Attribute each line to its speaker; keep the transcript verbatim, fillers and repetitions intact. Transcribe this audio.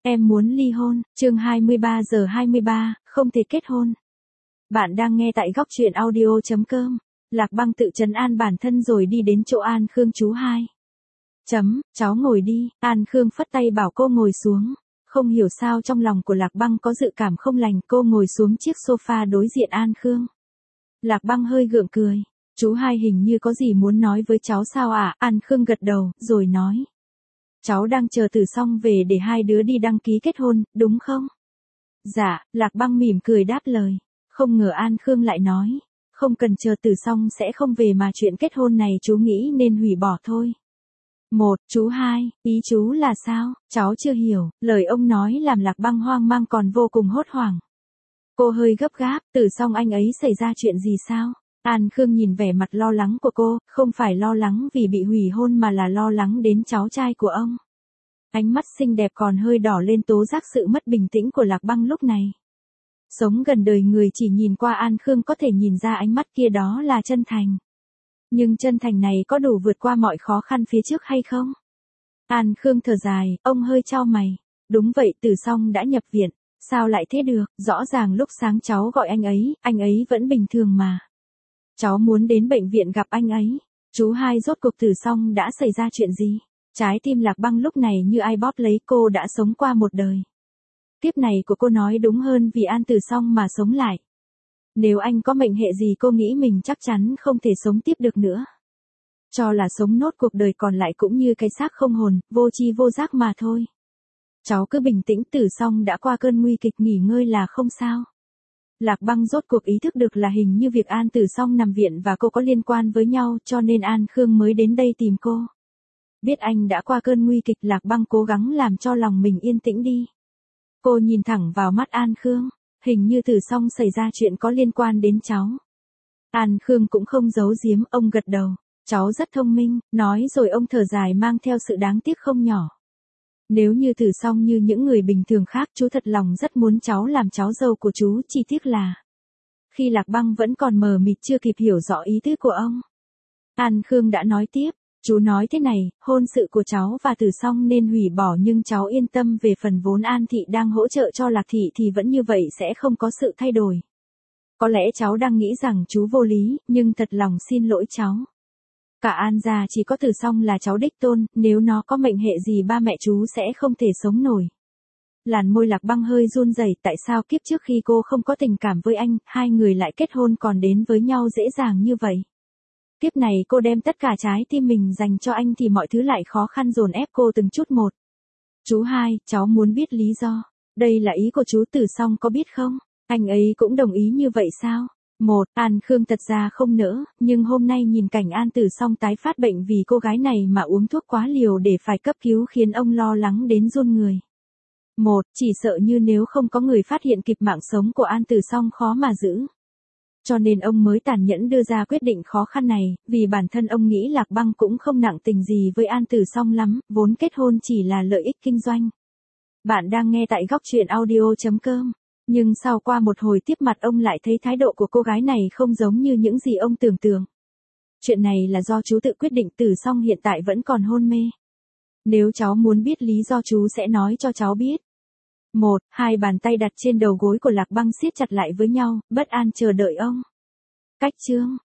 Speaker 1: Em muốn ly hôn, chương hai mươi ba giờ hai mươi ba, không thể kết hôn. Bạn đang nghe tại góc truyện audio chấm com. Lạc Băng tự trấn an bản thân rồi đi đến chỗ An Khương chú hai. Chấm, cháu ngồi đi, An Khương phất tay bảo cô ngồi xuống. Không hiểu sao trong lòng của Lạc Băng có dự cảm không lành, cô ngồi xuống chiếc sofa đối diện An Khương. Lạc Băng hơi gượng cười, chú hai hình như có gì muốn nói với cháu sao ạ? À? An Khương gật đầu, rồi nói. Cháu đang chờ Tử Song về để hai đứa đi đăng ký kết hôn, đúng không? Dạ, Lạc Băng mỉm cười đáp lời. Không ngờ An Khương lại nói. Không cần chờ Tử Song sẽ không về mà chuyện kết hôn này chú nghĩ nên hủy bỏ thôi. Một, chú hai, ý chú là sao? Cháu chưa hiểu, lời ông nói làm Lạc Băng hoang mang còn vô cùng hốt hoảng. Cô hơi gấp gáp, Tử Song anh ấy xảy ra chuyện gì sao? An Khương nhìn vẻ mặt lo lắng của cô, không phải lo lắng vì bị hủy hôn mà là lo lắng đến cháu trai của ông. Ánh mắt xinh đẹp còn hơi đỏ lên tố giác sự mất bình tĩnh của Lạc Băng lúc này. Sống gần đời người chỉ nhìn qua An Khương có thể nhìn ra ánh mắt kia đó là chân thành. Nhưng chân thành này có đủ vượt qua mọi khó khăn phía trước hay không? An Khương thở dài, ông hơi chau mày. Đúng vậy, Tử Song đã nhập viện. Sao lại thế được, rõ ràng lúc sáng cháu gọi anh ấy, anh ấy vẫn bình thường mà. Cháu muốn đến bệnh viện gặp anh ấy. Chú hai rốt cuộc Tử Song đã xảy ra chuyện gì? Trái tim Lạc Băng lúc này như ai bóp lấy, cô đã sống qua một đời. Tiếp này của cô nói đúng hơn vì An Tử Song mà sống lại. Nếu anh có mệnh hệ gì cô nghĩ mình chắc chắn không thể sống tiếp được nữa. Cho là sống nốt cuộc đời còn lại cũng như cái xác không hồn, vô tri vô giác mà thôi. Cháu cứ bình tĩnh, Tử Song đã qua cơn nguy kịch, nghỉ ngơi là không sao. Lạc Băng rốt cuộc ý thức được là hình như việc An Tử Song nằm viện và cô có liên quan với nhau cho nên An Khương mới đến đây tìm cô. Biết anh đã qua cơn nguy kịch, Lạc Băng cố gắng làm cho lòng mình yên tĩnh đi. Cô nhìn thẳng vào mắt An Khương, hình như Tử Song xảy ra chuyện có liên quan đến cháu. An Khương cũng không giấu giếm, ông gật đầu, cháu rất thông minh, nói rồi ông thở dài mang theo sự đáng tiếc không nhỏ. Nếu như Tử Song như những người bình thường khác, chú thật lòng rất muốn cháu làm cháu dâu của chú, chỉ tiếc là... Khi Lạc Băng vẫn còn mờ mịt chưa kịp hiểu rõ ý tứ của ông, An Khương đã nói tiếp, chú nói thế này, hôn sự của cháu và Tử Song nên hủy bỏ nhưng cháu yên tâm về phần vốn An Thị đang hỗ trợ cho Lạc Thị thì vẫn như vậy sẽ không có sự thay đổi. Có lẽ cháu đang nghĩ rằng chú vô lý, nhưng thật lòng xin lỗi cháu. Cả An gia chỉ có Tử Song là cháu đích tôn, nếu nó có mệnh hệ gì ba mẹ chú sẽ không thể sống nổi. Làn môi Lạc Băng hơi run rẩy, tại sao kiếp trước khi cô không có tình cảm với anh, hai người lại kết hôn còn đến với nhau dễ dàng như vậy. Kiếp này cô đem tất cả trái tim mình dành cho anh thì mọi thứ lại khó khăn dồn ép cô từng chút một. Chú hai, cháu muốn biết lý do. Đây là ý của chú, Tử Song có biết không? Anh ấy cũng đồng ý như vậy sao? Một, An Khương thật ra không nỡ, nhưng hôm nay nhìn cảnh An Tử Song tái phát bệnh vì cô gái này mà uống thuốc quá liều để phải cấp cứu khiến ông lo lắng đến run người. Một, chỉ sợ như nếu không có người phát hiện kịp mạng sống của An Tử Song khó mà giữ. Cho nên ông mới tàn nhẫn đưa ra quyết định khó khăn này, vì bản thân ông nghĩ Lạc Băng cũng không nặng tình gì với An Tử Song lắm, vốn kết hôn chỉ là lợi ích kinh doanh. Bạn đang nghe tại góc truyện audio chấm com. Nhưng sau qua một hồi tiếp mặt ông lại thấy thái độ của cô gái này không giống như những gì ông tưởng tượng. Chuyện này là do chú tự quyết định, Tử Song hiện tại vẫn còn hôn mê. Nếu cháu muốn biết lý do chú sẽ nói cho cháu biết. Một, hai bàn tay đặt trên đầu gối của Lạc Băng siết chặt lại với nhau, bất an chờ đợi ông. Cách chương,